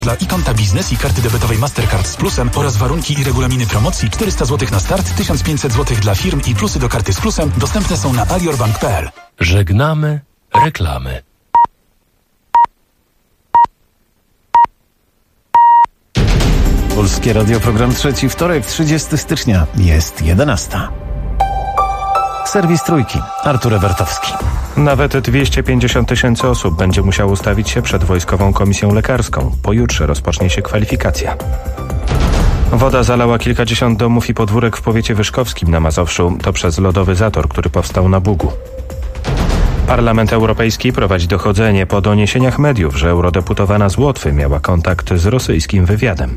Dla iKonta Biznes i karty debetowej Mastercard z Plusem oraz warunki i regulaminy promocji 400 zł na start, 1500 zł dla firm i plusy do karty z Plusem dostępne są na aliorbank.pl. Żegnamy reklamy. Polskie Radio, program trzeci, wtorek, 30 stycznia, jest 11. Serwis Trójki, Artur Ewertowski. Nawet 250 000 osób będzie musiało ustawić się przed Wojskową Komisją Lekarską. Pojutrze rozpocznie się kwalifikacja. Woda zalała kilkadziesiąt domów i podwórek w powiecie wyszkowskim na Mazowszu. To przez lodowy zator, który powstał na Bugu. Parlament Europejski prowadzi dochodzenie po doniesieniach mediów, że eurodeputowana z Łotwy miała kontakt z rosyjskim wywiadem.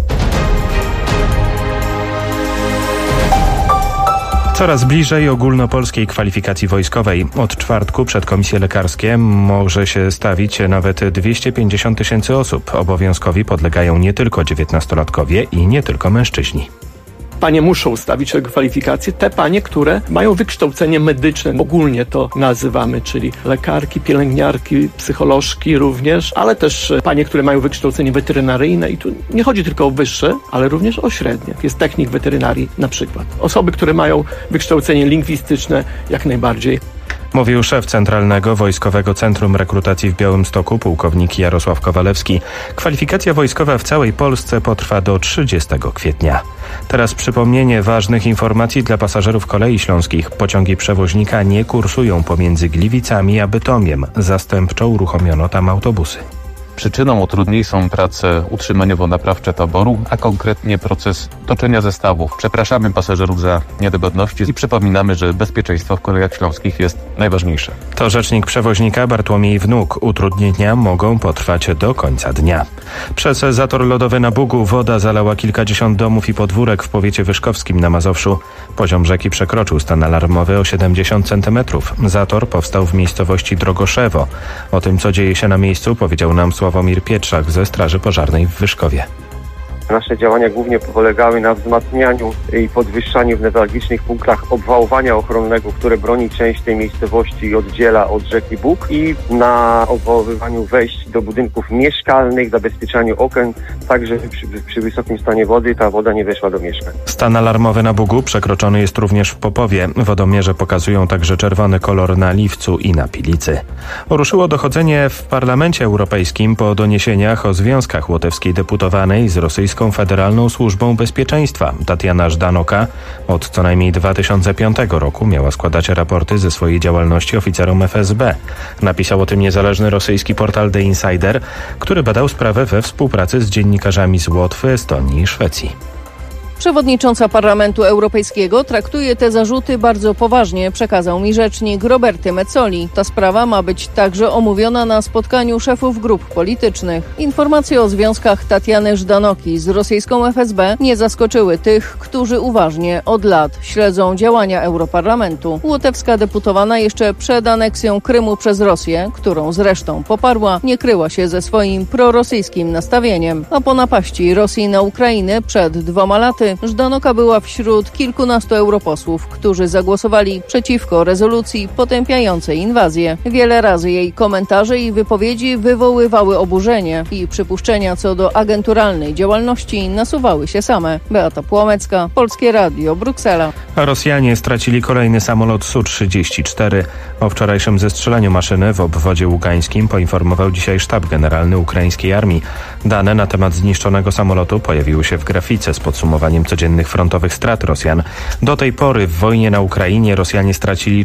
Coraz bliżej ogólnopolskiej kwalifikacji wojskowej. Od czwartku przed komisje lekarskie może się stawić nawet 250 000 osób. Obowiązkowi podlegają nie tylko 19-latkowie i nie tylko mężczyźni. Panie muszą ustawić kwalifikacje, te panie, które mają wykształcenie medyczne, ogólnie to nazywamy, czyli lekarki, pielęgniarki, psycholożki również, ale też panie, które mają wykształcenie weterynaryjne i tu nie chodzi tylko o wyższe, ale również o średnie. Jest technik weterynarii na przykład. Osoby, które mają wykształcenie lingwistyczne jak najbardziej. Mówił szef Centralnego Wojskowego Centrum Rekrutacji w Białymstoku, pułkownik Jarosław Kowalewski. Kwalifikacja wojskowa w całej Polsce potrwa do 30 kwietnia. Teraz przypomnienie ważnych informacji dla pasażerów kolei śląskich. Pociągi przewoźnika nie kursują pomiędzy Gliwicami a Bytomiem. Zastępczo uruchomiono tam autobusy. Przyczyną utrudnień są prace utrzymaniowo-naprawcze taboru, a konkretnie proces toczenia zestawów. Przepraszamy pasażerów za niedogodności i przypominamy, że bezpieczeństwo w kolejach śląskich jest najważniejsze. To rzecznik przewoźnika Bartłomiej Wnuk. Utrudnienia mogą potrwać do końca dnia. Przez zator lodowy na Bugu woda zalała kilkadziesiąt domów i podwórek w powiecie wyszkowskim na Mazowszu. Poziom rzeki przekroczył stan alarmowy o 70 cm. Zator powstał w miejscowości Drogoszewo. O tym, co dzieje się na miejscu, powiedział nam Sławomir Pietrzak ze Straży Pożarnej w Wyszkowie. Nasze działania głównie polegały na wzmacnianiu i podwyższaniu w newralgicznych punktach obwałowania ochronnego, które broni część tej miejscowości i oddziela od rzeki Bug, i na obwałowywaniu wejść do budynków mieszkalnych, zabezpieczaniu okien, tak żeby przy wysokim stanie wody ta woda nie weszła do mieszkań. Stan alarmowy na Bugu przekroczony jest również w Popowie. Wodomierze pokazują także czerwony kolor na Liwcu i na Pilicy. Ruszyło dochodzenie w Parlamencie Europejskim po doniesieniach o związkach łotewskiej deputowanej z rosyjską Federalną Służbą Bezpieczeństwa. Tatiana Żdanoka od co najmniej 2005 roku miała składać raporty ze swojej działalności oficerom FSB. Napisał o tym niezależny rosyjski portal The Insider, który badał sprawę we współpracy z dziennikarzami z Łotwy, Estonii i Szwecji. Przewodnicząca Parlamentu Europejskiego traktuje te zarzuty bardzo poważnie, przekazał mi rzecznik Roberty Mezzoli. Ta sprawa ma być także omówiona na spotkaniu szefów grup politycznych. Informacje o związkach Tatiany Żdanoki z rosyjską FSB nie zaskoczyły tych, którzy uważnie od lat śledzą działania Europarlamentu. Łotewska deputowana jeszcze przed aneksją Krymu przez Rosję, którą zresztą poparła, nie kryła się ze swoim prorosyjskim nastawieniem. A po napaści Rosji na Ukrainę przed 2 laty Żdanoka była wśród kilkunastu europosłów, którzy zagłosowali przeciwko rezolucji potępiającej inwazję. Wiele razy jej komentarze i wypowiedzi wywoływały oburzenie i przypuszczenia co do agenturalnej działalności nasuwały się same. Beata Płomecka, Polskie Radio, Bruksela. Rosjanie stracili kolejny samolot Su-34. O wczorajszym zestrzeleniu maszyny w obwodzie ługańskim poinformował dzisiaj Sztab Generalny Ukraińskiej Armii. Dane na temat zniszczonego samolotu pojawiły się w grafice z podsumowaniem codziennych frontowych strat Rosjan. Do tej pory w wojnie na Ukrainie Rosjanie stracili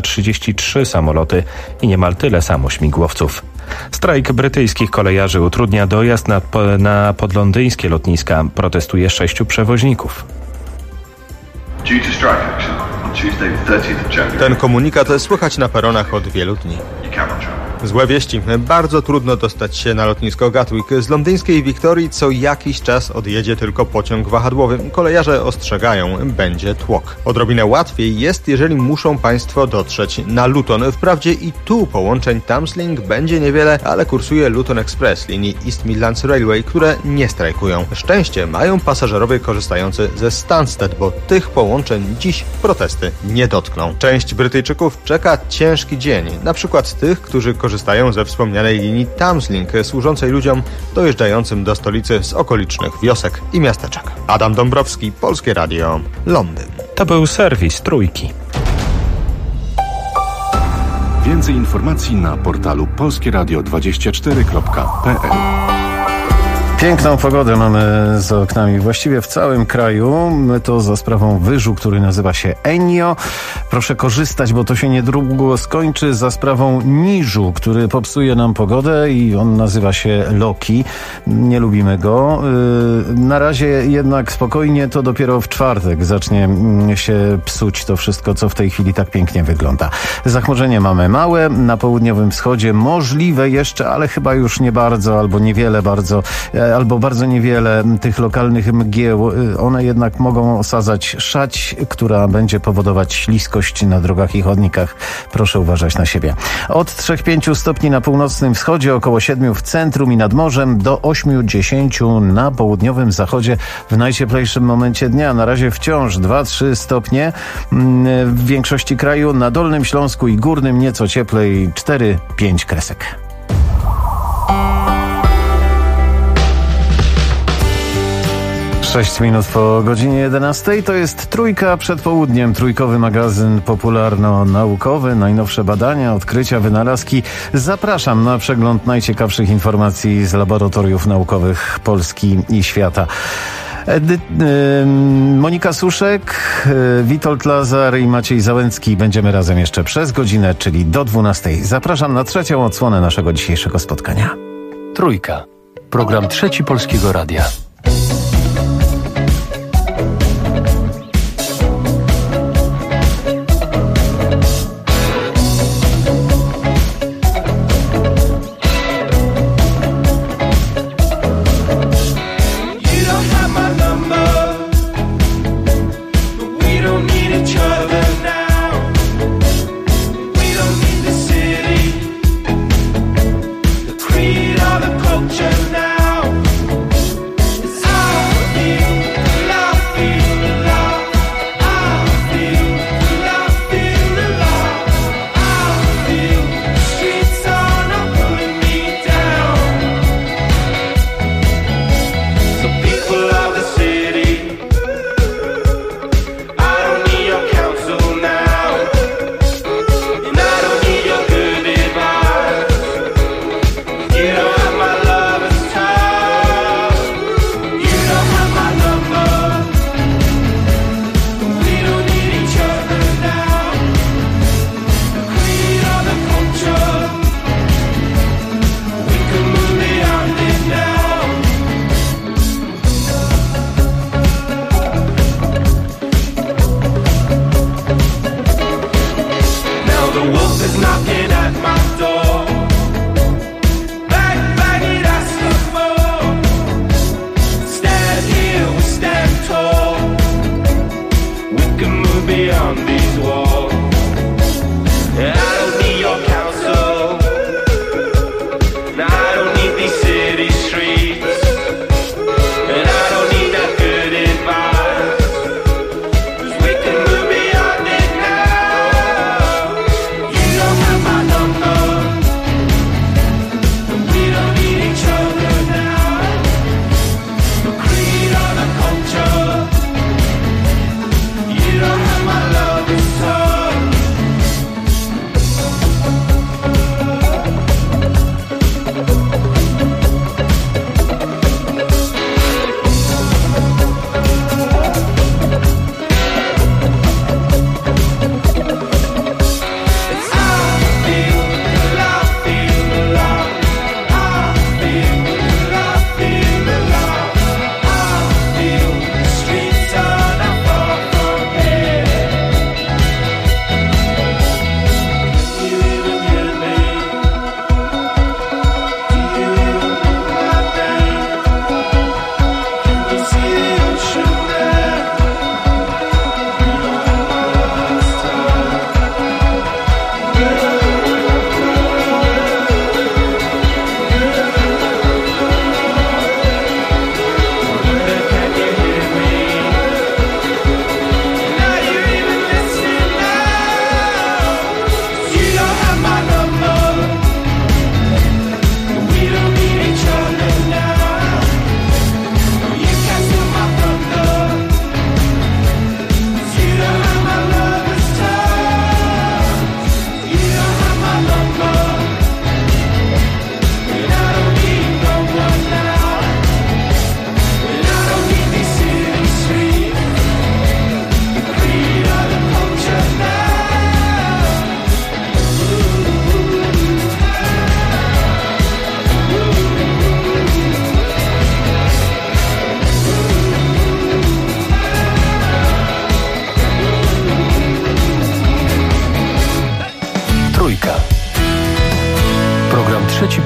333 samoloty i niemal tyle samo śmigłowców. Strajk brytyjskich kolejarzy utrudnia dojazd na podlondyńskie lotniska. Protestuje 6 przewoźników. Ten komunikat słychać na peronach od wielu dni. Złe wieści. Bardzo trudno dostać się na lotnisko Gatwick. Z londyńskiej Wiktorii co jakiś czas odjedzie tylko pociąg wahadłowy. Kolejarze ostrzegają, będzie tłok. Odrobinę łatwiej jest, jeżeli muszą Państwo dotrzeć na Luton. Wprawdzie i tu połączeń Thameslink będzie niewiele, ale kursuje Luton Express linii East Midlands Railway, które nie strajkują. Szczęście mają pasażerowie korzystający ze Stansted, bo tych połączeń dziś protesty nie dotkną. Część Brytyjczyków czeka ciężki dzień. Na przykład tych, którzy korzystają korzystają ze wspomnianej linii Thameslink, służącej ludziom dojeżdżającym do stolicy z okolicznych wiosek i miasteczek. Adam Dąbrowski, Polskie Radio, Londyn. To był serwis Trójki. Więcej informacji na portalu polskieradio24.pl. Piękną pogodę mamy za oknami właściwie w całym kraju. To za sprawą wyżu, który nazywa się Enio. Proszę korzystać, bo to się niedługo skończy. Za sprawą niżu, który popsuje nam pogodę i on nazywa się Loki. Nie lubimy go. Na razie jednak spokojnie, to dopiero w czwartek zacznie się psuć to wszystko, co w tej chwili tak pięknie wygląda. Zachmurzenie mamy małe, na południowym wschodzie możliwe jeszcze, ale chyba już nie bardzo, albo niewiele bardzo, albo bardzo niewiele tych lokalnych mgieł. One jednak mogą osadzać szać, która będzie powodować śliskość na drogach i chodnikach. Proszę uważać na siebie. Od 3-5 stopni na północnym wschodzie, około 7 w centrum i nad morzem, do 8-10 na południowym zachodzie w najcieplejszym momencie dnia. Na razie wciąż 2-3 stopnie w większości kraju. Na Dolnym Śląsku i Górnym nieco cieplej, 4-5 kresek. Sześć minut po godzinie 11. To jest Trójka przed południem. Trójkowy magazyn popularno-naukowy. Najnowsze badania, odkrycia, wynalazki. Zapraszam na przegląd najciekawszych informacji z laboratoriów naukowych Polski i świata. Monika Suszek, Witold Lazar i Maciej Załęcki. Będziemy razem jeszcze przez godzinę, czyli do 12. Zapraszam na trzecią odsłonę naszego dzisiejszego spotkania. Trójka. Program Trzeci Polskiego Radia.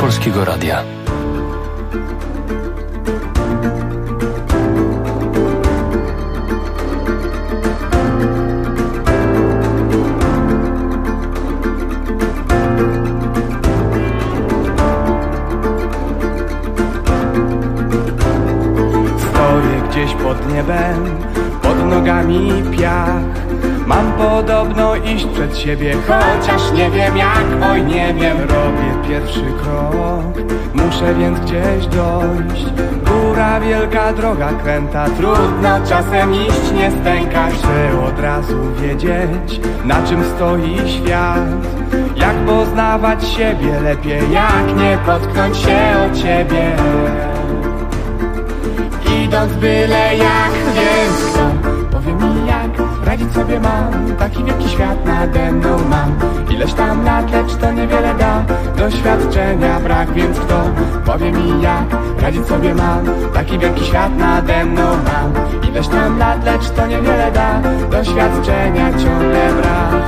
Polskiego Radia. Stoję gdzieś pod niebem, pod nogami piach. Mam podobno iść przed siebie, chociaż nie wiem jak, oj nie wiem. Robię pierwszy krok, muszę więc gdzieś dojść. Góra wielka, droga kręta, trudno czasem iść, nie stękać. Chcę od razu wiedzieć, na czym stoi świat. Jak poznawać siebie lepiej, jak nie potknąć się o ciebie. Idąc byle jak, więc kto powie mi jak radzić sobie mam, taki wielki świat nade mną mam. Ileś tam lat, lecz to niewiele da, doświadczenia brak, więc kto powie mi jak radzić sobie mam, taki wielki świat nade mną mam. Ileś tam lat, lecz to niewiele da, doświadczenia ciągle brak.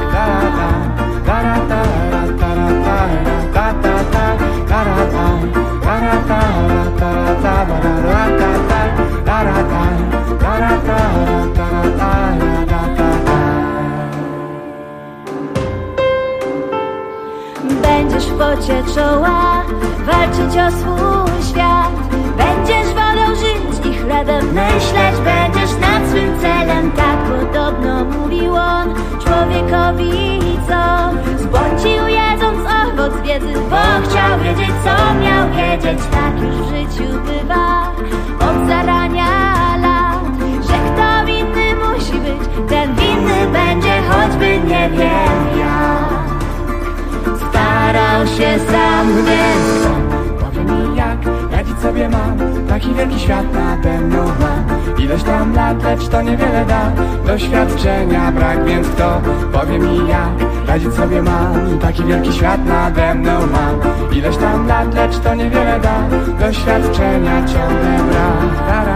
Będziesz w pocie czoła walczyć o swój świat. Będziesz wolał żyć i chlebem myśleć. Będziesz nad swym celem, tak podobno mówił on człowiekowi, co zbłądził jedząc owoc wiedzy, bo chciał wiedzieć, co miał wiedzieć. Tak już w życiu bywa od zarania lat, że kto winny musi być, ten winny będzie, choćby nie wiem jak. Starał się sam, więc powie mi jak radzić sobie mam, taki wielki świat nade mną mam. Ileś tam lat, lecz to niewiele da, doświadczenia brak, więc kto powie mi jak radzić sobie mam, taki wielki świat nade mną mam. Ileś tam lat, lecz to niewiele da, doświadczenia ciągle brak.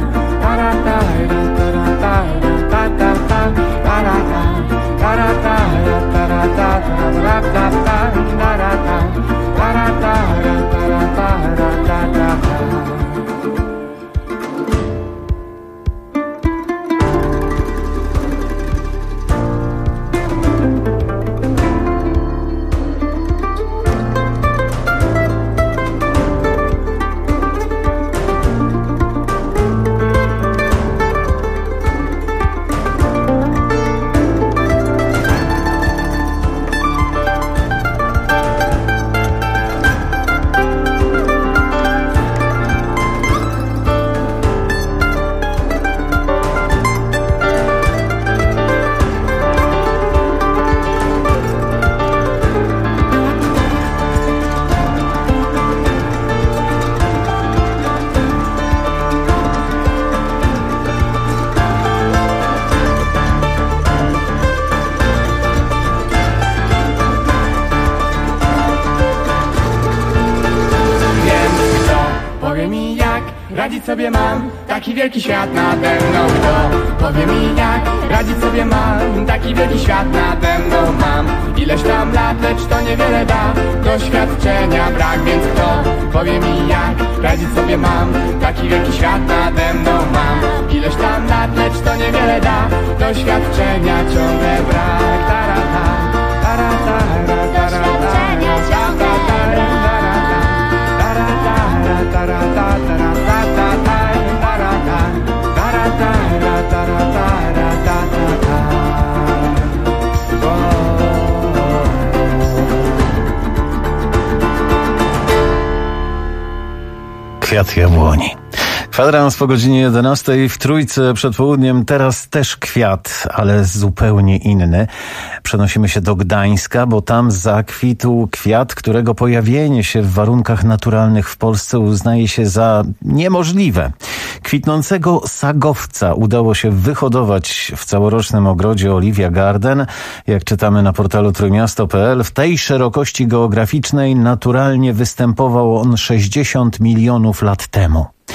Radzić sobie mam, taki wielki świat nade mną. Kto powie mi jak radzić sobie mam, taki wielki świat nade mną mam. Ileś tam lat, lecz to niewiele da, doświadczenia brak, więc kto powie mi jak radzić sobie mam, taki wielki świat nade mną mam. Ileś tam lat, lecz to niewiele da, doświadczenia ciągle brak. Doświadczenia ciągle brak. Kwiat jabłoni. Kwadrans po godzinie 11 w Trójce przed południem. Teraz też kwiat, ale zupełnie inny. Przenosimy się do Gdańska, bo tam zakwitł kwiat, którego pojawienie się w warunkach naturalnych w Polsce uznaje się za niemożliwe. Kwitnącego sagowca udało się wyhodować w całorocznym ogrodzie Olivia Garden. Jak czytamy na portalu trójmiasto.pl, w tej szerokości geograficznej naturalnie występował on 60 milionów lat temu.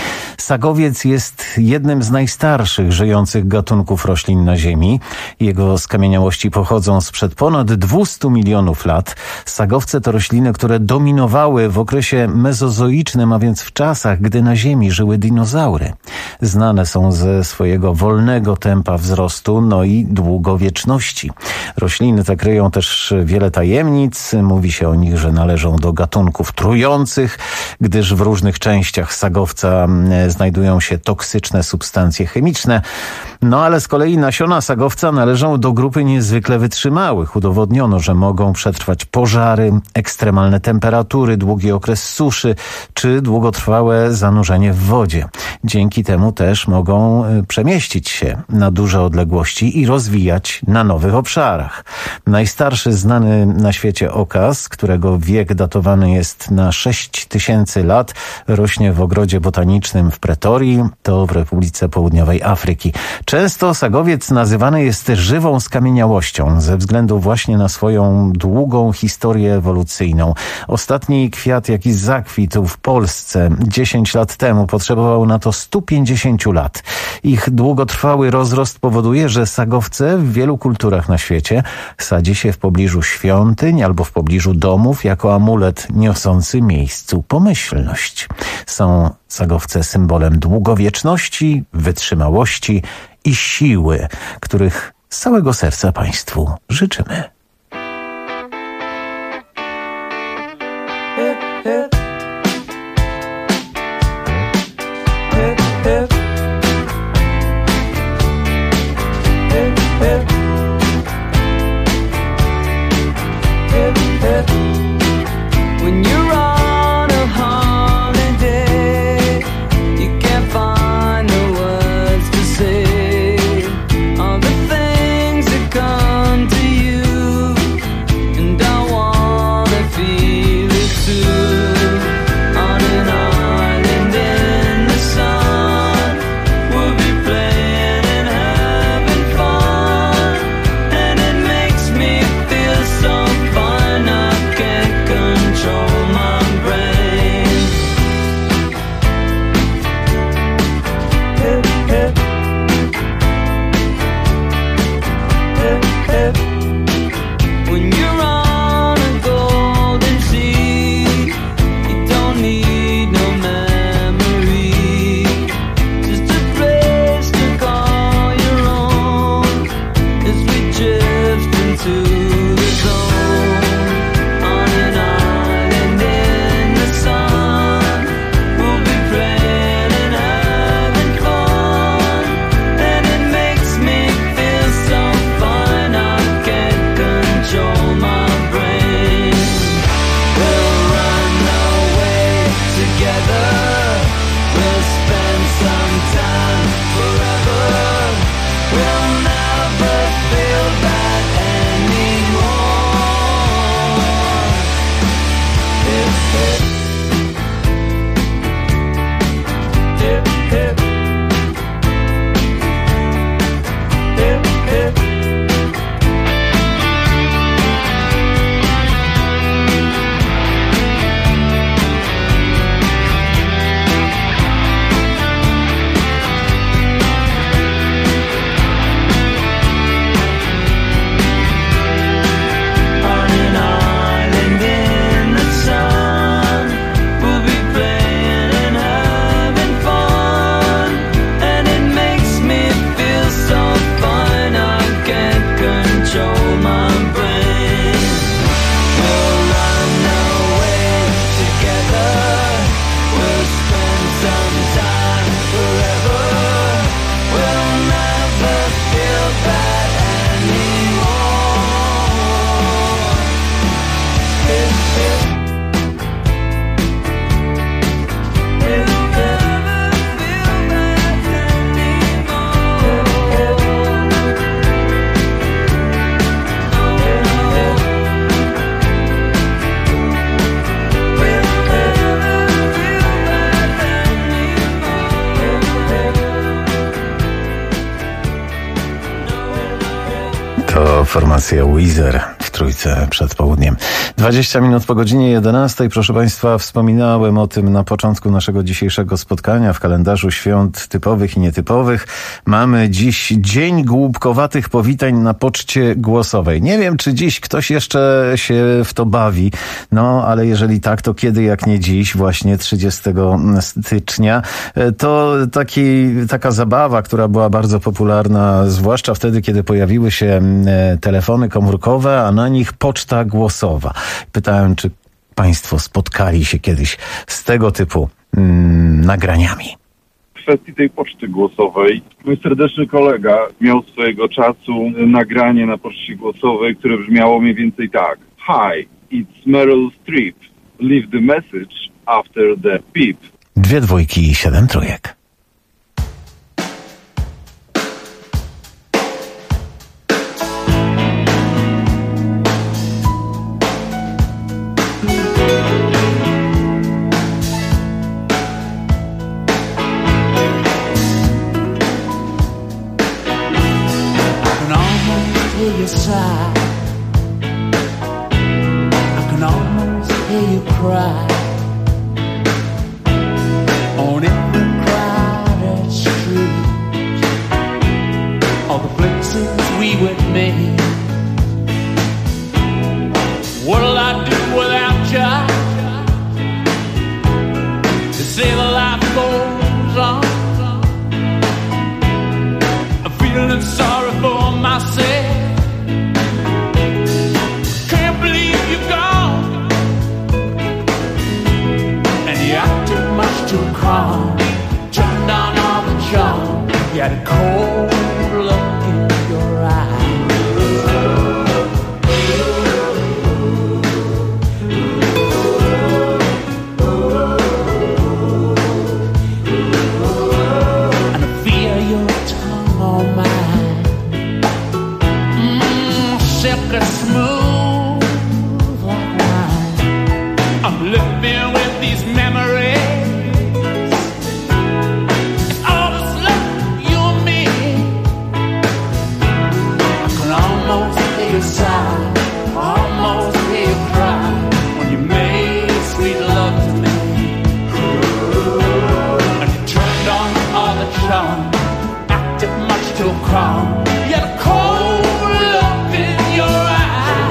Sagowiec jest jednym z najstarszych żyjących gatunków roślin na Ziemi. Jego skamieniałości pochodzą sprzed ponad 200 milionów lat. Sagowce to rośliny, które dominowały w okresie mezozoicznym, a więc w czasach, gdy na Ziemi żyły dinozaury. Znane są ze swojego wolnego tempa wzrostu, no i długowieczności. Rośliny te kryją też wiele tajemnic. Mówi się o nich, że należą do gatunków trujących, gdyż w różnych częściach sagowca znajdują się toksyczne substancje chemiczne. No ale z kolei nasiona sagowca należą do grupy niezwykle wytrzymałych. Udowodniono, że mogą przetrwać pożary, ekstremalne temperatury, długi okres suszy czy długotrwałe zanurzenie w wodzie. Dzięki temu też mogą przemieścić się na duże odległości i rozwijać na nowych obszarach. Najstarszy znany na świecie okaz, którego wiek datowany jest na 6000 lat, rośnie w ogrodzie botanicznym w Pretorii, to w Republice Południowej Afryki. Często sagowiec nazywany jest żywą skamieniałością ze względu właśnie na swoją długą historię ewolucyjną. Ostatni kwiat, jaki zakwitł w Polsce 10 lat temu, potrzebował na to 150 lat. Ich długotrwały rozrost powoduje, że sagowce w wielu kulturach na świecie sadzi się w pobliżu świątyń albo w pobliżu domów jako amulet niosący miejscu pomyślność. Są sagowce symbolem długowieczności, wytrzymałości i siły, których z całego serca Państwu życzymy. Formacja Weezer w Trójce przed południem. 20 minut po godzinie 11. Proszę Państwa, wspominałem o tym na początku naszego dzisiejszego spotkania w kalendarzu świąt typowych i nietypowych. Mamy dziś Dzień Głupkowatych Powitań na poczcie głosowej. Nie wiem, czy dziś ktoś jeszcze się w to bawi, no ale jeżeli tak, to kiedy jak nie dziś, właśnie 30 stycznia. To taka zabawa, która była bardzo popularna, zwłaszcza wtedy, kiedy pojawiły się telefony komórkowe, a na nich poczta głosowa. Pytałem, czy Państwo spotkali się kiedyś z tego typu nagraniami. W kwestii tej poczty głosowej, mój serdeczny kolega miał swojego czasu nagranie na poczcie głosowej, które brzmiało mniej więcej tak. Hi, it's Meryl Streep. Leave the message after the beep. 2 dwójki i 7 trójek. I can almost hear you cry on every crowded street, all the places we would meet. What'll I do without you? They say the life goes on. I'm feeling sorry for myself. Too calm, turn down all the charm. You had a cold look in your eyes. And I feel your tongue on mine. Silky smooth like wine. I'm living with these memories. Sigh, almost hear you cry when you made sweet love to me. And you turned on all the charm, acted much too calm. You had a cold look in your eye.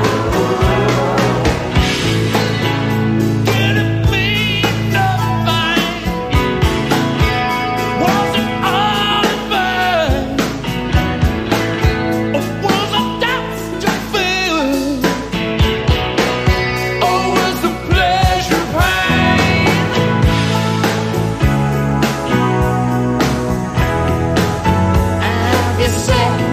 Did it mean nothing? Was it all in vain? Or was it that? Said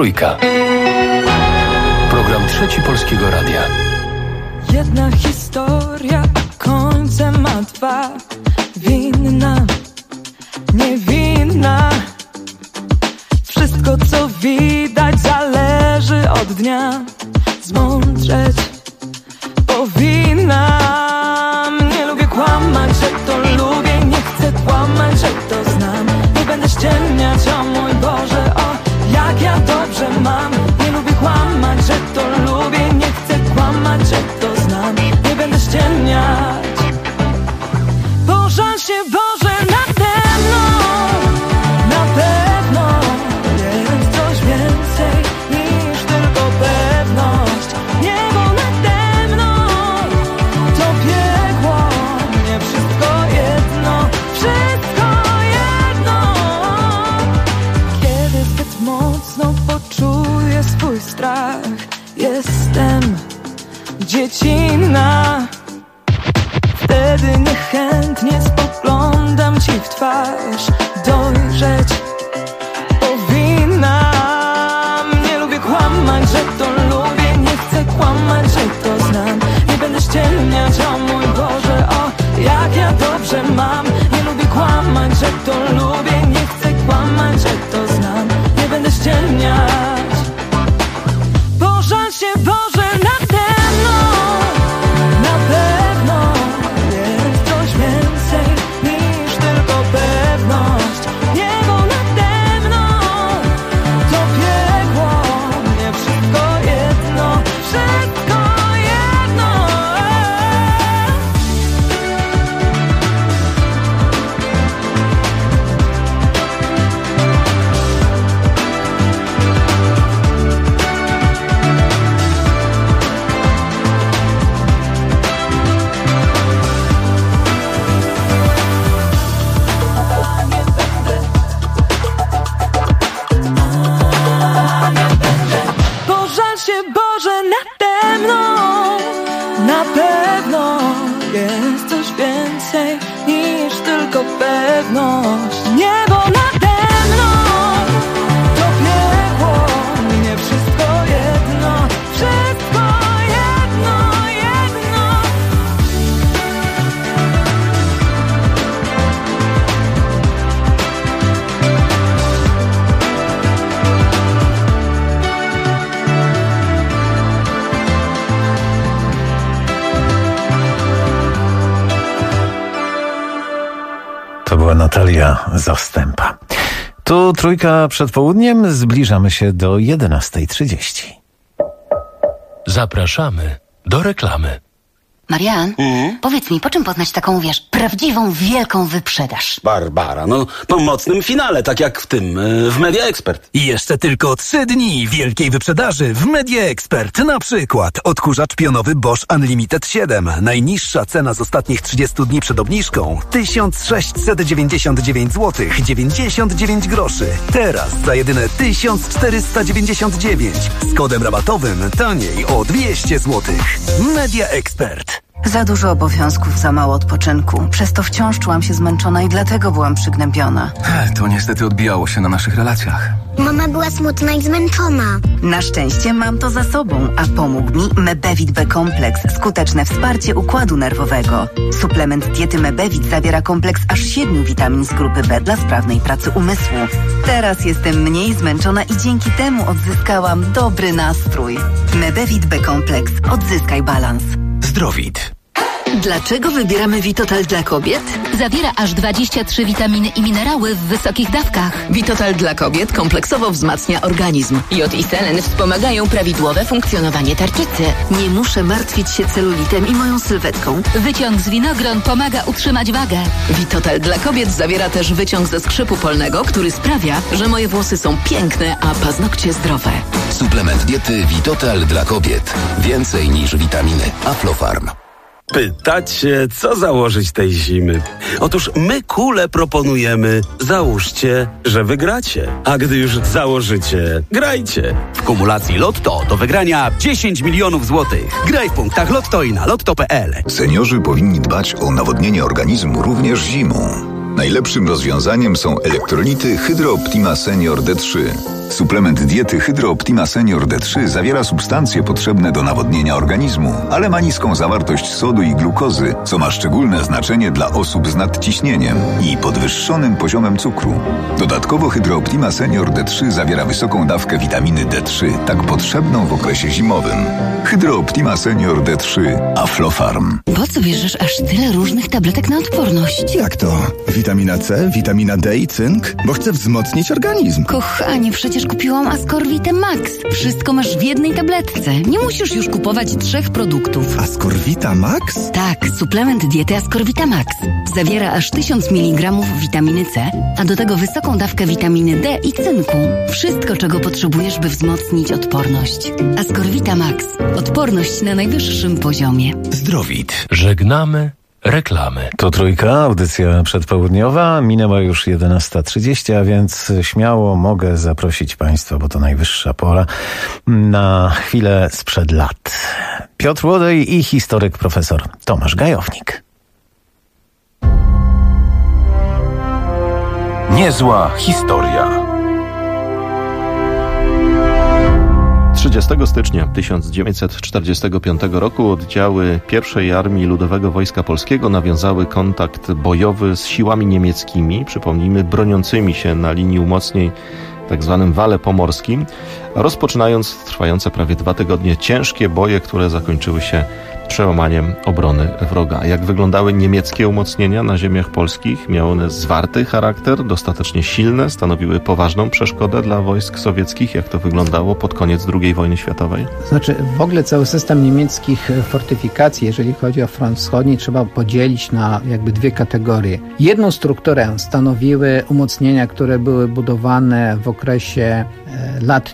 Trójka. Program Trzeci Polskiego Radia. Jedna historia, a końce ma dwa. Winna, niewinna. Wszystko co widać zależy od dnia. Zmądrzeć powinnam. Nie lubię kłamać, że to lubię. Nie chcę kłamać, że to znam. Nie będę ściemniać, o mój Boże, o jak ja dobrze mam. Nie lubię kłamać, że to lubię. Nie chcę kłamać, że to znam. Nie będę ściemniać. Pożal się Boże nade mną. Na pewno jest coś więcej niż tylko pewność. Niebo nade mną to piekło. Nie wszystko jedno, wszystko jedno. Kiedy zbyt mocno poczuję swój strach, jestem dziecinna. Wtedy niechętnie spoglądam ci w twarz. Dojrzeć powinnam. Nie lubię kłamać, że to lubię. Nie chcę kłamać, że to znam. Nie będę ściemniać, o mój Boże, o jak ja dobrze mam. Nie lubię kłamać, że to lubię. Nie chcę kłamać, że to znam. Nie będę ściemniać. Pożal się Boże nade mną. Na pewno jest coś więcej niż tylko pewność. Niebo nade mną to piekło. Nie wszystko jedno, wszystko jedno. Pożal się Boże nade mną. Na pewno jest coś więcej niż tylko pewność. Niebo nade mną to piekło. Nie wszystko jedno, wszystko jedno, jedno. To była Natalia Zastępa. Tu Trójka przed południem, zbliżamy się do 11:30. Zapraszamy do reklamy. Marian, powiedz mi, po czym poznać taką, wiesz, prawdziwą, wielką wyprzedaż? Barbara, no po mocnym finale, tak jak w tym, w Media Expert. I jeszcze tylko 3 dni wielkiej wyprzedaży w Media Expert. Na przykład odkurzacz pionowy Bosch Unlimited 7. Najniższa cena z ostatnich 30 dni przed obniżką 1699 zł 99 groszy. Teraz za jedyne 1499. Z kodem rabatowym taniej o 200 zł. Media Expert. Za dużo obowiązków, za mało odpoczynku. Przez to wciąż czułam się zmęczona i dlatego byłam przygnębiona. To niestety odbijało się na naszych relacjach. Mama była smutna i zmęczona. Na szczęście mam to za sobą, a pomógł mi Mebevit B-kompleks. Skuteczne wsparcie układu nerwowego. Suplement diety Mebevit zawiera kompleks aż 7 witamin z grupy B dla sprawnej pracy umysłu. Teraz jestem mniej zmęczona i dzięki temu odzyskałam dobry nastrój. Mebevit B-kompleks. Odzyskaj balans. Zdrowit. Dlaczego wybieramy Vitotal dla kobiet? Zawiera aż 23 witaminy i minerały w wysokich dawkach. Vitotal dla kobiet kompleksowo wzmacnia organizm. Jod i selen wspomagają prawidłowe funkcjonowanie tarczycy. Nie muszę martwić się celulitem i moją sylwetką. Wyciąg z winogron pomaga utrzymać wagę. Vitotal dla kobiet zawiera też wyciąg ze skrzypu polnego, który sprawia, że moje włosy są piękne, a paznokcie zdrowe. Suplement diety Vitotal dla kobiet. Więcej niż witaminy. Aflofarm. Pytacie, co założyć tej zimy? Otóż my kule proponujemy. Załóżcie, że wygracie. A gdy już założycie, grajcie. W kumulacji Lotto do wygrania 10 milionów złotych. Graj w punktach Lotto i na lotto.pl. Seniorzy powinni dbać o nawodnienie organizmu również zimą. Najlepszym rozwiązaniem są elektrolity Hydro Optima Senior D3. Suplement diety Hydro Optima Senior D3 zawiera substancje potrzebne do nawodnienia organizmu, ale ma niską zawartość sodu i glukozy, co ma szczególne znaczenie dla osób z nadciśnieniem i podwyższonym poziomem cukru. Dodatkowo Hydro Optima Senior D3 zawiera wysoką dawkę witaminy D3, tak potrzebną w okresie zimowym. Hydro Optima Senior D3 Aflofarm. Po co bierzesz aż tyle różnych tabletek na odporność? Jak to? Witamina C, witamina D i cynk? Bo chcę wzmocnić organizm. Kochanie, przecież kupiłam Ascorvitę Max. Wszystko masz w jednej tabletce. Nie musisz już kupować 3 produktów. Ascorvita Max? Tak, suplement diety Ascorvita Max. Zawiera aż 1000 mg witaminy C, a do tego wysoką dawkę witaminy D i cynku. Wszystko, czego potrzebujesz, by wzmocnić odporność. Ascorvita Max. Odporność na najwyższym poziomie. Zdrowit. Żegnamy reklamy. To Trójka, audycja przedpołudniowa. Minęła już 11:30, a więc śmiało mogę zaprosić Państwa, bo to najwyższa pora, na chwilę sprzed lat. Piotr Łodej i historyk profesor Tomasz Gajownik. Niezła historia. 30 stycznia 1945 roku oddziały I Armii Ludowego Wojska Polskiego nawiązały kontakt bojowy z siłami niemieckimi, przypomnijmy, broniącymi się na linii umocnień tak zwanym Wale Pomorskim, rozpoczynając trwające prawie 2 tygodnie ciężkie boje, które zakończyły się przełamaniem obrony wroga. Jak wyglądały niemieckie umocnienia na ziemiach polskich? Miały one zwarty charakter, dostatecznie silne, stanowiły poważną przeszkodę dla wojsk sowieckich. Jak to wyglądało pod koniec II wojny światowej? Znaczy, w ogóle cały system niemieckich fortyfikacji, jeżeli chodzi o front wschodni, trzeba podzielić na jakby 2 kategorie. Jedną strukturę stanowiły umocnienia, które były budowane w okresie lat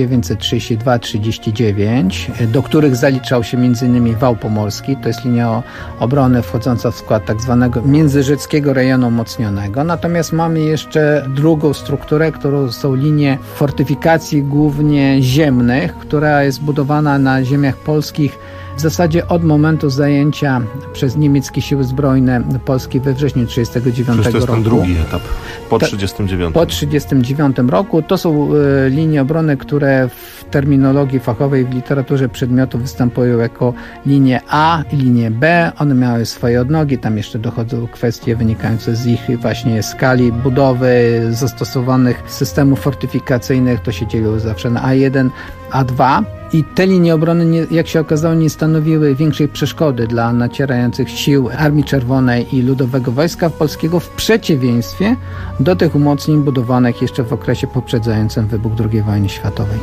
1932-39, do których zaliczał się m.in. Wał Pomorski, to jest linia obrony wchodząca w skład tak zwanego międzyrzeckiego rejonu umocnionego. Natomiast mamy jeszcze drugą strukturę, którą są linie fortyfikacji głównie ziemnych, która jest budowana na ziemiach polskich w zasadzie od momentu zajęcia przez niemieckie siły zbrojne Polski we wrześniu 1939 roku. To jest ten drugi etap, po 1939. Po 1939 roku. To są linie obrony, które w terminologii fachowej, w literaturze przedmiotu występują jako linie A i linie B. One miały swoje odnogi, tam jeszcze dochodzą kwestie wynikające z ich właśnie skali budowy, zastosowanych systemów fortyfikacyjnych. To się dzieliło zawsze na A1, A2. I te linie obrony, jak się okazało, nie stanowiły większej przeszkody dla nacierających sił Armii Czerwonej i Ludowego Wojska Polskiego, w przeciwieństwie do tych umocnień budowanych jeszcze w okresie poprzedzającym wybuch II wojny światowej.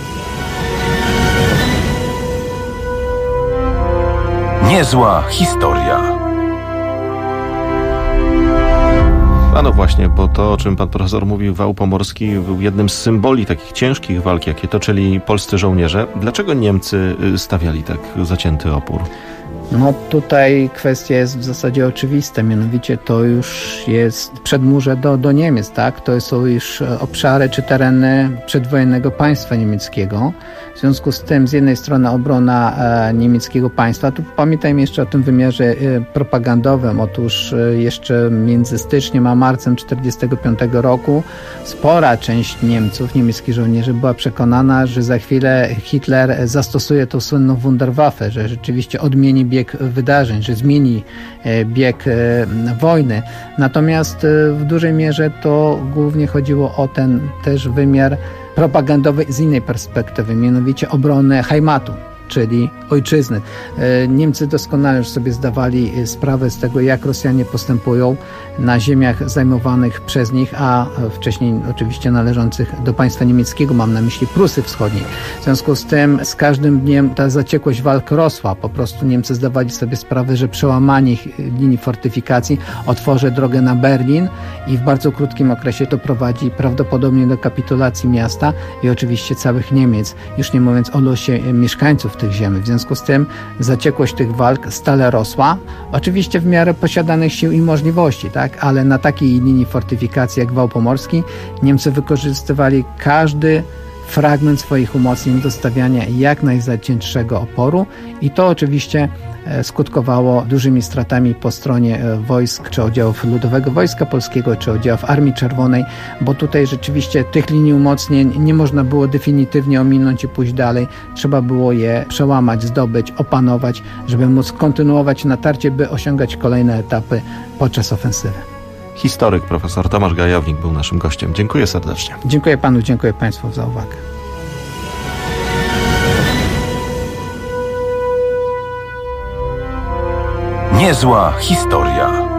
Niezła historia. A no właśnie, bo to, o czym pan profesor mówił, Wał Pomorski był jednym z symboli takich ciężkich walk, jakie toczyli polscy żołnierze. Dlaczego Niemcy stawiali tak zacięty opór? No tutaj kwestia jest w zasadzie oczywista, mianowicie to już jest przedmurze do Niemiec, tak? To są już obszary czy tereny przedwojennego państwa niemieckiego. W związku z tym z jednej strony obrona niemieckiego państwa, tu pamiętajmy jeszcze o tym wymiarze propagandowym. Otóż jeszcze między styczniem a marcem 1945 roku spora część Niemców, niemieckich żołnierzy była przekonana, że za chwilę Hitler zastosuje tą słynną Wunderwaffe, że rzeczywiście odmieni bieg wydarzeń, że zmieni bieg wojny. Natomiast w dużej mierze to głównie chodziło o ten też wymiar propagandowy z innej perspektywy, mianowicie obronę Heimatu, czyli ojczyzny. Niemcy doskonale już sobie zdawali sprawę z tego, jak Rosjanie postępują na ziemiach zajmowanych przez nich, a wcześniej oczywiście należących do państwa niemieckiego, mam na myśli Prusy Wschodniej. W związku z tym z każdym dniem ta zaciekłość walk rosła. Po prostu Niemcy zdawali sobie sprawę, że przełamanie linii fortyfikacji otworzy drogę na Berlin i w bardzo krótkim okresie doprowadzi prawdopodobnie do kapitulacji miasta i oczywiście całych Niemiec, już nie mówiąc o losie mieszkańców tych ziem. W związku z tym zaciekłość tych walk stale rosła. Oczywiście w miarę posiadanych sił i możliwości, tak? Ale na takiej linii fortyfikacji jak Wał Pomorski Niemcy wykorzystywali każdy fragment swoich umocnień do stawiania jak najzaciętszego oporu i to oczywiście skutkowało dużymi stratami po stronie wojsk, czy oddziałów Ludowego Wojska Polskiego, czy oddziałów Armii Czerwonej, bo tutaj rzeczywiście tych linii umocnień nie można było definitywnie ominąć i pójść dalej. Trzeba było je przełamać, zdobyć, opanować, żeby móc kontynuować natarcie, by osiągać kolejne etapy podczas ofensywy. Historyk profesor Tomasz Gajownik był naszym gościem. Dziękuję serdecznie. Dziękuję panu, dziękuję państwu za uwagę. Niezła historia.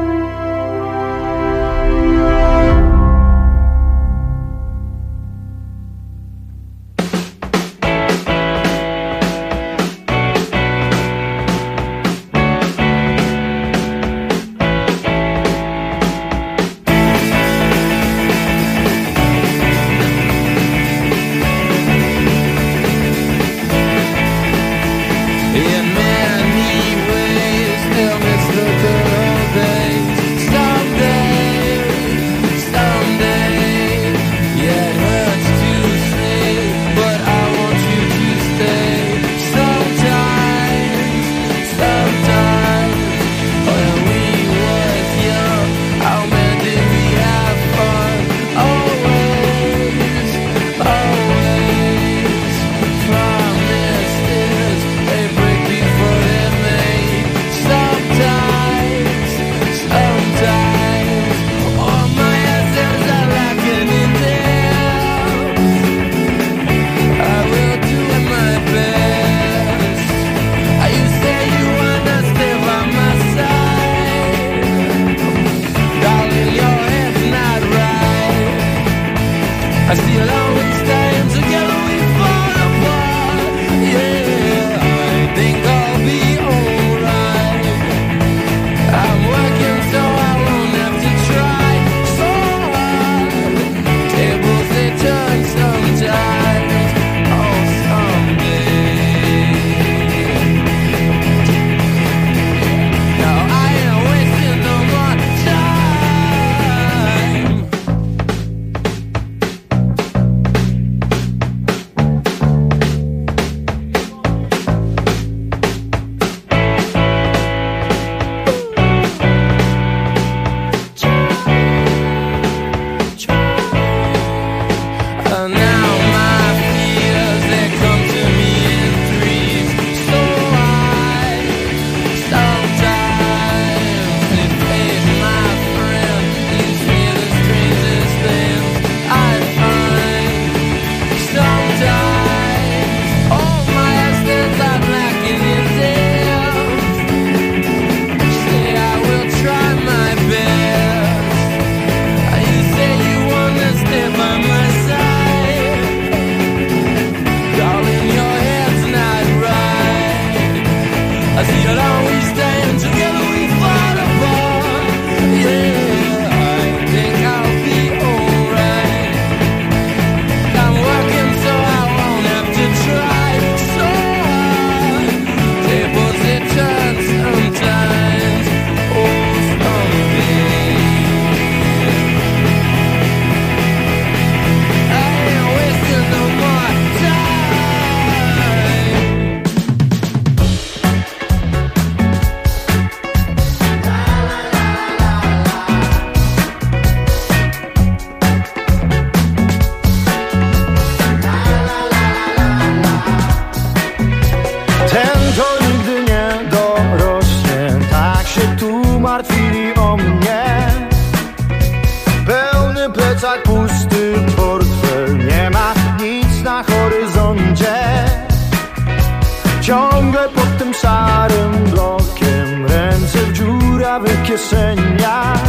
Ciągle pod tym szarym blokiem, ręce w dziurawych kieszeniach.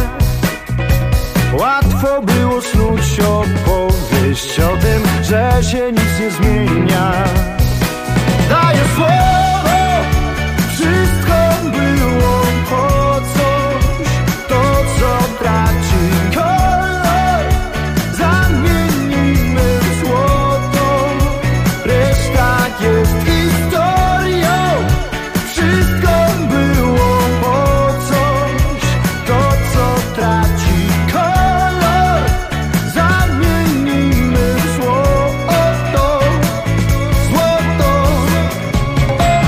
Łatwo było snuć opowieść o tym, że się nic nie zmienia. Daję słowo, wszystko było po coś. To co traci kolor, zamienimy w złoto. Reszta jest historią, wszystko było po coś. To co traci kolor, zamienimy w złoto. Złoto.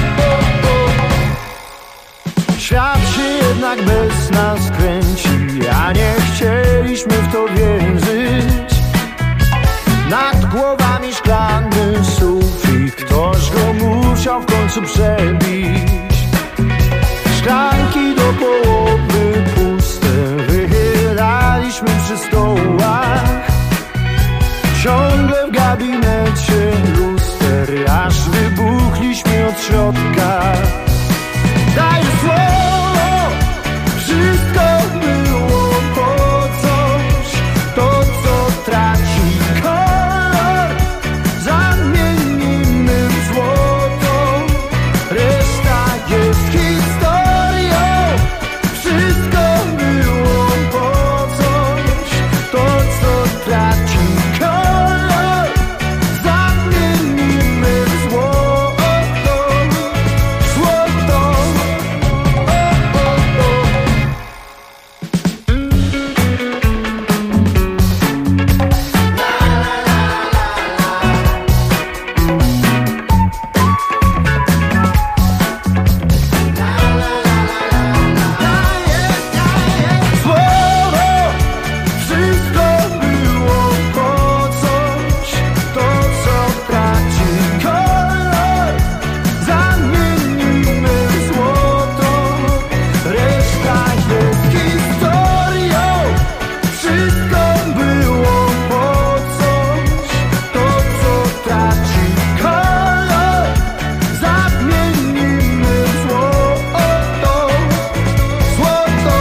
Świat się jednak bez nas kręci, a nie chcieliśmy w to wierzyć. Nad głowami szklany sufit, ktoś go musiał w końcu przebić. Szklanki do połowy puste wychylaliśmy przy stołach. Ciągle w gabinecie luster, aż wybuchliśmy od środka. Daj słowo, wszystko było po coś. To co traci kolor, zamienimy w złoto. Reszta jest historią. Wszystko było po coś. To co traci kolor, zamienimy w złoto. Złoto. Słowo, wszystko było po coś. To co traci kolor, zamienimy w złoto. Reszta jest historią. Wszystko było po coś. To co traci kolor, zamienimy w złoto. Złoto.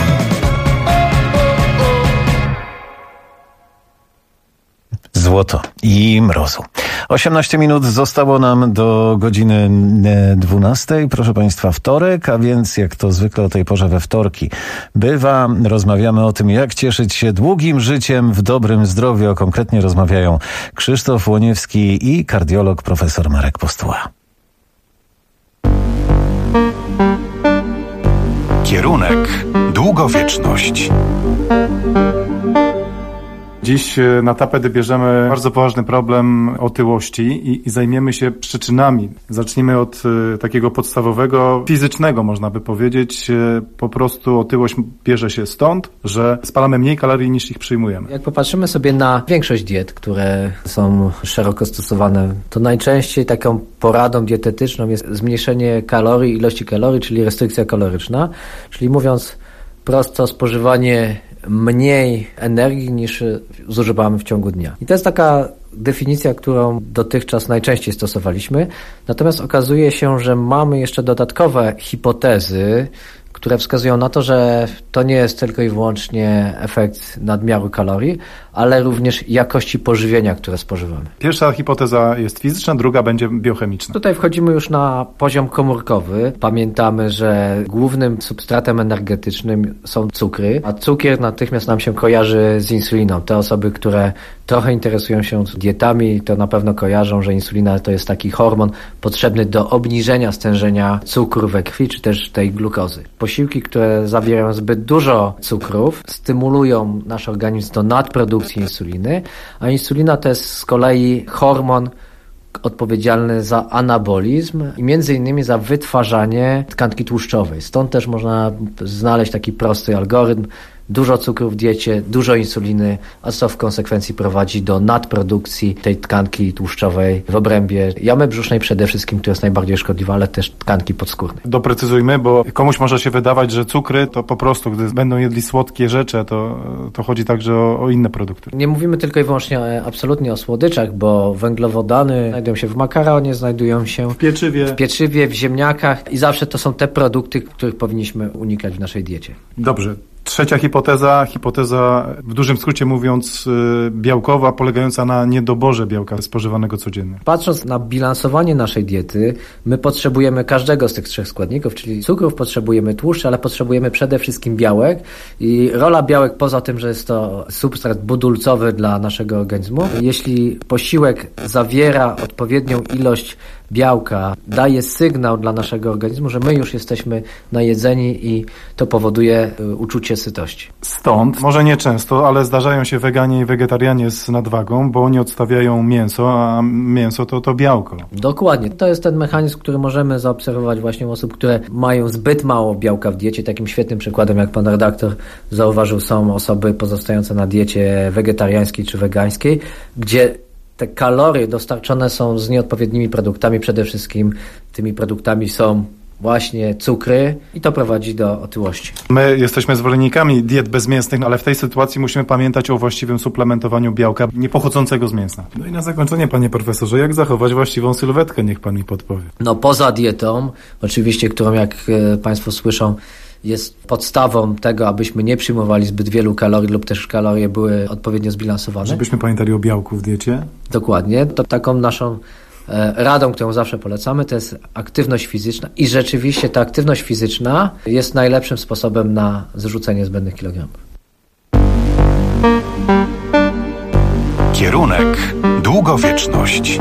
Złoto i mrozu. 18 minut zostało nam do godziny 12. Proszę Państwa, wtorek, a więc jak to zwykle o tej porze we wtorki bywa, rozmawiamy o tym, jak cieszyć się długim życiem w dobrym zdrowiu. A konkretnie rozmawiają Krzysztof Łoniewski i kardiolog profesor Marek Postuła. Kierunek długowieczność. Dziś na tapetę bierzemy bardzo poważny problem otyłości i zajmiemy się przyczynami. Zacznijmy od takiego podstawowego, fizycznego można by powiedzieć. Po prostu otyłość bierze się stąd, że spalamy mniej kalorii niż ich przyjmujemy. Jak popatrzymy sobie na większość diet, które są szeroko stosowane, to najczęściej taką poradą dietetyczną jest zmniejszenie kalorii, ilości kalorii, czyli restrykcja kaloryczna. Czyli mówiąc prosto, spożywanie mniej energii niż zużywamy w ciągu dnia. I to jest taka definicja, którą dotychczas najczęściej stosowaliśmy. Natomiast okazuje się, że mamy jeszcze dodatkowe hipotezy, które wskazują na to, że to nie jest tylko i wyłącznie efekt nadmiaru kalorii, ale również jakości pożywienia, które spożywamy. Pierwsza hipoteza jest fizyczna, druga będzie biochemiczna. Tutaj wchodzimy już na poziom komórkowy. Pamiętamy, że głównym substratem energetycznym są cukry, a cukier natychmiast nam się kojarzy z insuliną. Te osoby, które trochę interesują się dietami, to na pewno kojarzą, że insulina to jest taki hormon potrzebny do obniżenia stężenia cukru we krwi, czy też tej glukozy. Posiłki, które zawierają zbyt dużo cukrów, stymulują nasz organizm do nadprodukcji insuliny, a insulina to jest z kolei hormon odpowiedzialny za anabolizm i między innymi za wytwarzanie tkanki tłuszczowej. Stąd też można znaleźć taki prosty algorytm. Dużo cukru w diecie, dużo insuliny, a co w konsekwencji prowadzi do nadprodukcji tej tkanki tłuszczowej w obrębie jamy brzusznej przede wszystkim, która jest najbardziej szkodliwa, ale też tkanki podskórnej. Doprecyzujmy, bo komuś może się wydawać, że cukry to po prostu, gdy będą jedli słodkie rzeczy, to chodzi także o inne produkty. Nie mówimy tylko i wyłącznie absolutnie o słodyczach, bo węglowodany znajdują się w makaronie, znajdują się w pieczywie, w ziemniakach i zawsze to są te produkty, których powinniśmy unikać w naszej diecie. Dobrze. Trzecia hipoteza w dużym skrócie mówiąc białkowa, polegająca na niedoborze białka spożywanego codziennie. Patrząc na bilansowanie naszej diety, my potrzebujemy każdego z tych trzech składników, czyli cukrów, potrzebujemy tłuszcz, ale potrzebujemy przede wszystkim białek i rola białek, poza tym, że jest to substrat budulcowy dla naszego organizmu, jeśli posiłek zawiera odpowiednią ilość białka daje sygnał dla naszego organizmu, że my już jesteśmy najedzeni i to powoduje uczucie sytości. Stąd, może nie często, ale zdarzają się weganie i wegetarianie z nadwagą, bo oni odstawiają mięso, a mięso to białko. Dokładnie. To jest ten mechanizm, który możemy zaobserwować właśnie u osób, które mają zbyt mało białka w diecie. Takim świetnym przykładem, jak pan redaktor zauważył, są osoby pozostające na diecie wegetariańskiej czy wegańskiej, gdzie te kalorie dostarczone są z nieodpowiednimi produktami. Przede wszystkim tymi produktami są właśnie cukry i to prowadzi do otyłości. My jesteśmy zwolennikami diet bezmięsnych, ale w tej sytuacji musimy pamiętać o właściwym suplementowaniu białka nie pochodzącego z mięsa. No i na zakończenie, panie profesorze, jak zachować właściwą sylwetkę? Niech pan mi podpowie. No poza dietą, oczywiście, którą jak państwo słyszą, jest podstawą tego, abyśmy nie przyjmowali zbyt wielu kalorii lub też kalorie były odpowiednio zbilansowane. Żebyśmy pamiętali o białku w diecie? Dokładnie. To taką naszą radą, którą zawsze polecamy, to jest aktywność fizyczna i rzeczywiście ta aktywność fizyczna jest najlepszym sposobem na zrzucenie zbędnych kilogramów. Kierunek długowieczność.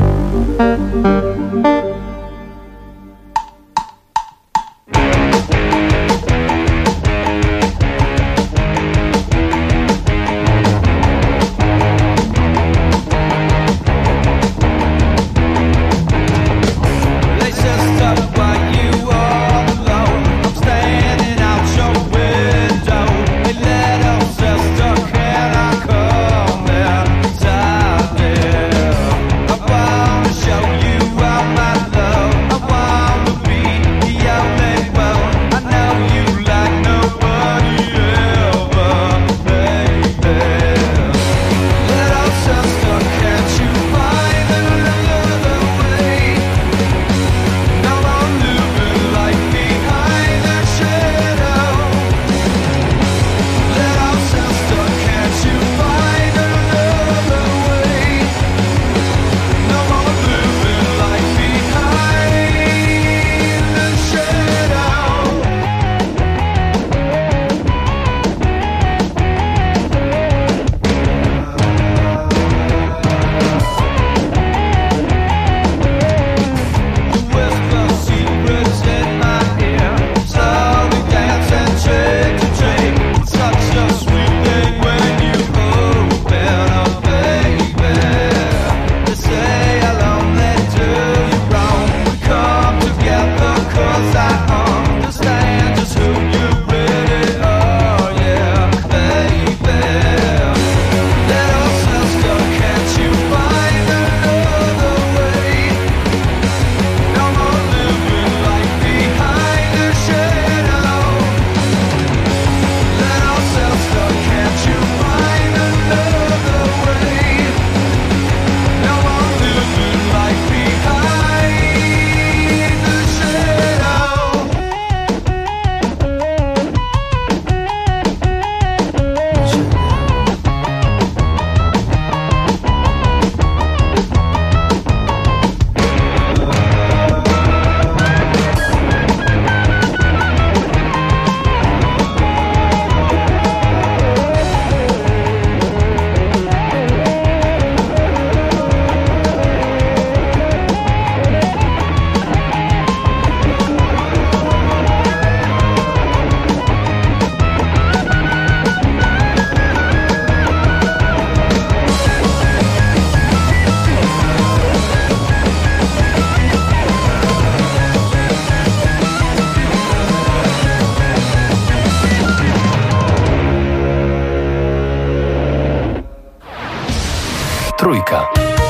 Trójka.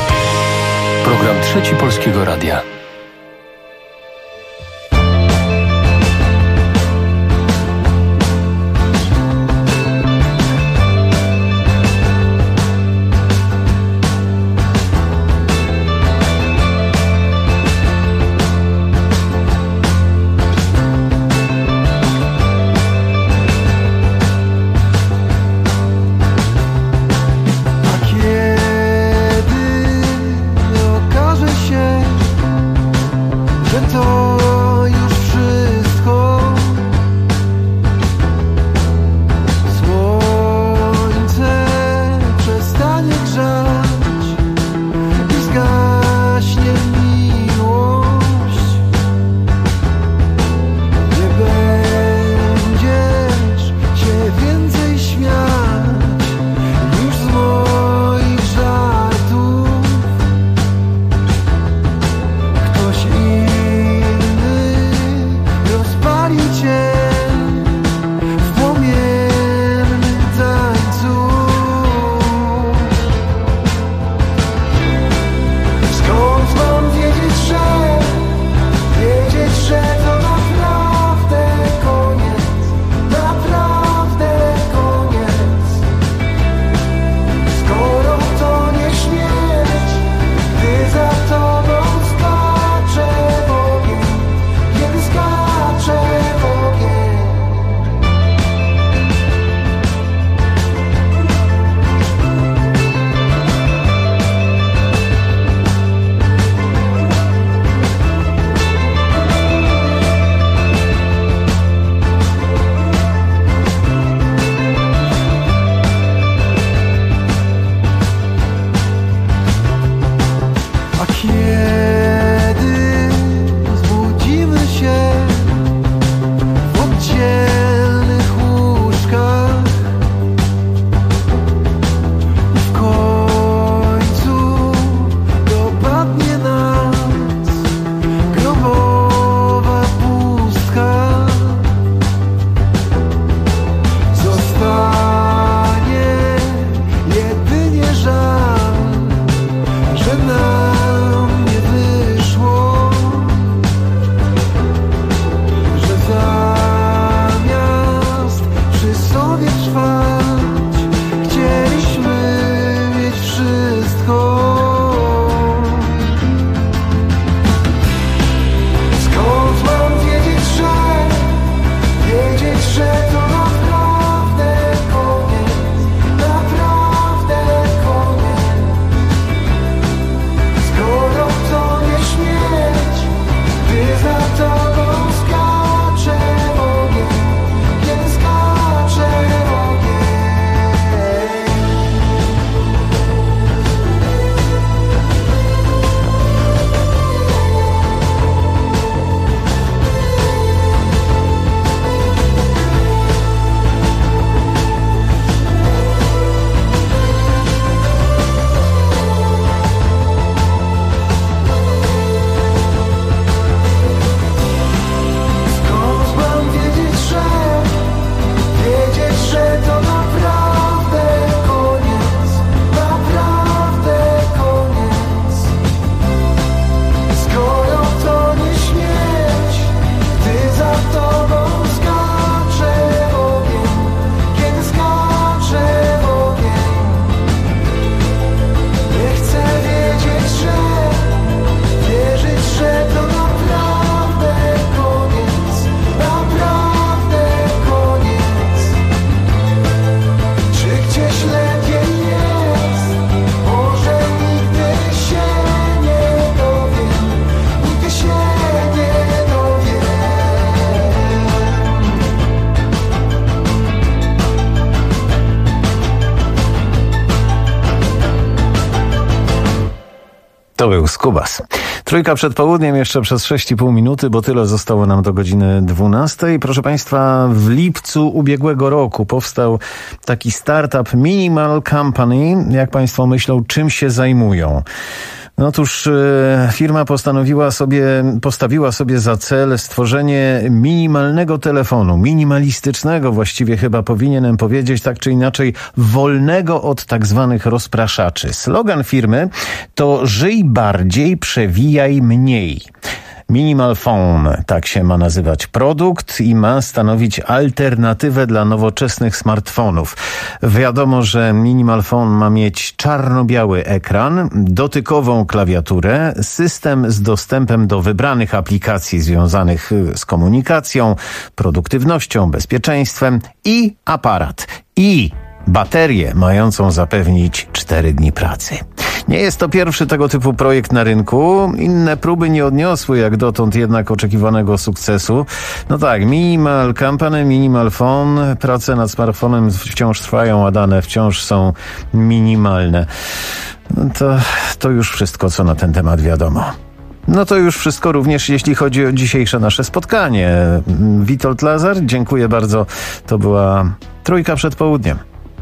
Program Trzeci Polskiego Radia. To był Skubas. Trójka przed południem, jeszcze przez 6,5 minuty, bo tyle zostało nam do godziny 12. Proszę Państwa, w lipcu ubiegłego roku powstał taki startup Minimal Company. Jak Państwo myślą, czym się zajmują? Otóż firma postawiła sobie za cel stworzenie minimalnego telefonu, minimalistycznego właściwie chyba powinienem powiedzieć, tak czy inaczej wolnego od tak zwanych rozpraszaczy. Slogan firmy to żyj bardziej, przewijaj mniej. Minimal Phone, tak się ma nazywać produkt i ma stanowić alternatywę dla nowoczesnych smartfonów. Wiadomo, że Minimal Phone ma mieć czarno-biały ekran, dotykową klawiaturę, system z dostępem do wybranych aplikacji związanych z komunikacją, produktywnością, bezpieczeństwem i aparat. I baterię mającą zapewnić 4 dni pracy. Nie jest to pierwszy tego typu projekt na rynku. Inne próby nie odniosły jak dotąd jednak oczekiwanego sukcesu. No tak, Minimal Company, Minimal Phone. Prace nad smartfonem wciąż trwają, a dane wciąż są minimalne. To już wszystko, co na ten temat wiadomo. No to już wszystko również, jeśli chodzi o dzisiejsze nasze spotkanie. Witold Lazar, dziękuję bardzo. To była Trójka przed południem.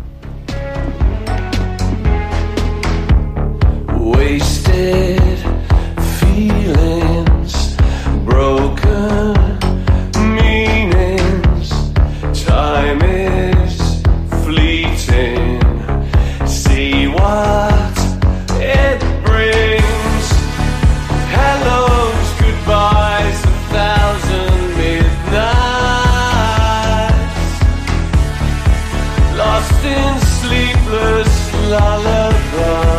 Wasted feelings, broken meanings. Time is fleeting. See what it brings. Hellos, goodbyes, 1,000 midnights. Lost in sleepless lullaby.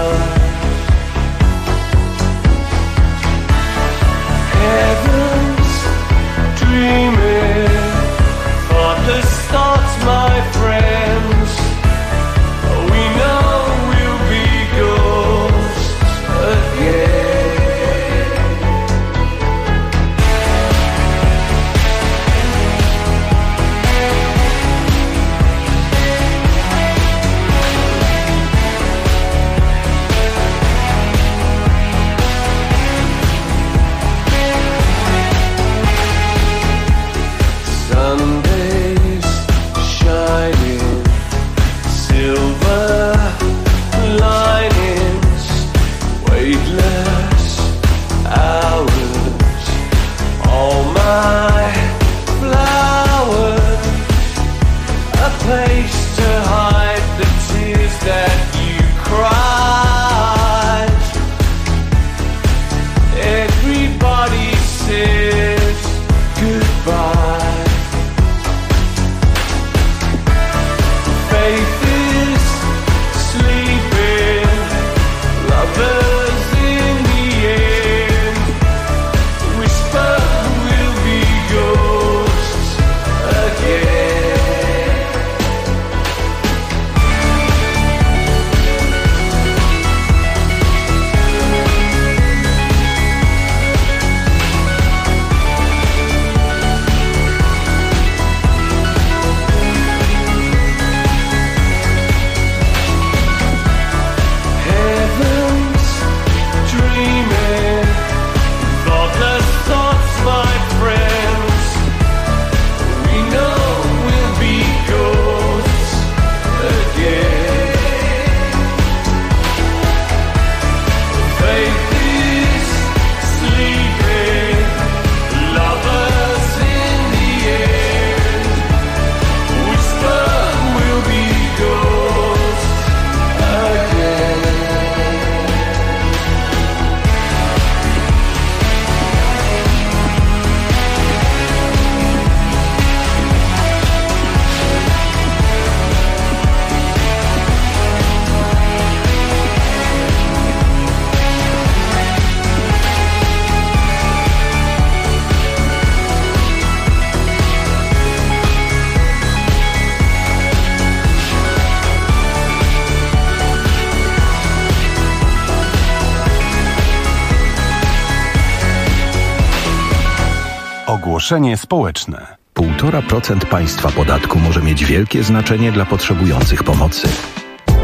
Ogłoszenie społeczne. 1,5% państwa podatku może mieć wielkie znaczenie dla potrzebujących pomocy.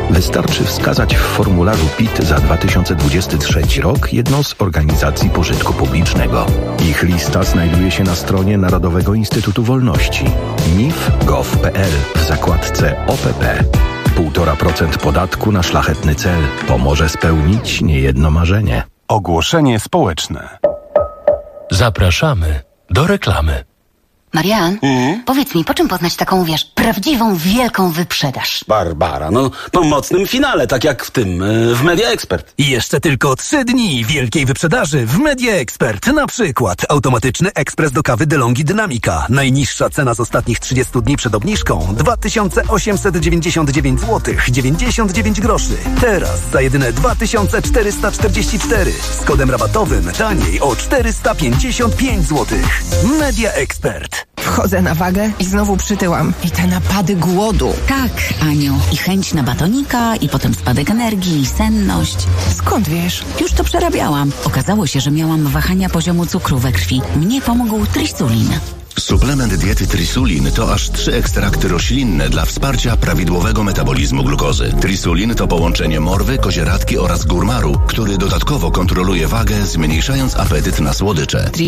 Wystarczy wskazać w formularzu PIT za 2023 rok jedną z organizacji pożytku publicznego. Ich lista znajduje się na stronie Narodowego Instytutu Wolności nif.gov.pl w zakładce OPP. 1,5% podatku na szlachetny cel pomoże spełnić niejedno marzenie. Ogłoszenie społeczne. Zapraszamy do reklamy. Marian, powiedz mi, po czym poznać taką, prawdziwą, wielką wyprzedaż? Barbara, po mocnym finale, tak jak w tym, w Media Expert. I jeszcze tylko 3 dni wielkiej wyprzedaży w Media Expert. Na przykład automatyczny ekspres do kawy DeLonghi Dynamica. Najniższa cena z ostatnich 30 dni przed obniżką 2899 zł 99 groszy. Teraz za jedyne 2444. Z kodem rabatowym taniej o 455 zł. Media Expert. Wchodzę na wagę i znowu przytyłam. I te napady głodu. Tak, Aniu. I chęć na batonika, i potem spadek energii, i senność. Skąd wiesz? Już to przerabiałam. Okazało się, że miałam wahania poziomu cukru we krwi. Mnie pomógł Trisulin. Suplement diety Trisulin to aż 3 ekstrakty roślinne dla wsparcia prawidłowego metabolizmu glukozy. Trisulin to połączenie morwy, kozieradki oraz górmaru, który dodatkowo kontroluje wagę, zmniejszając apetyt na słodycze.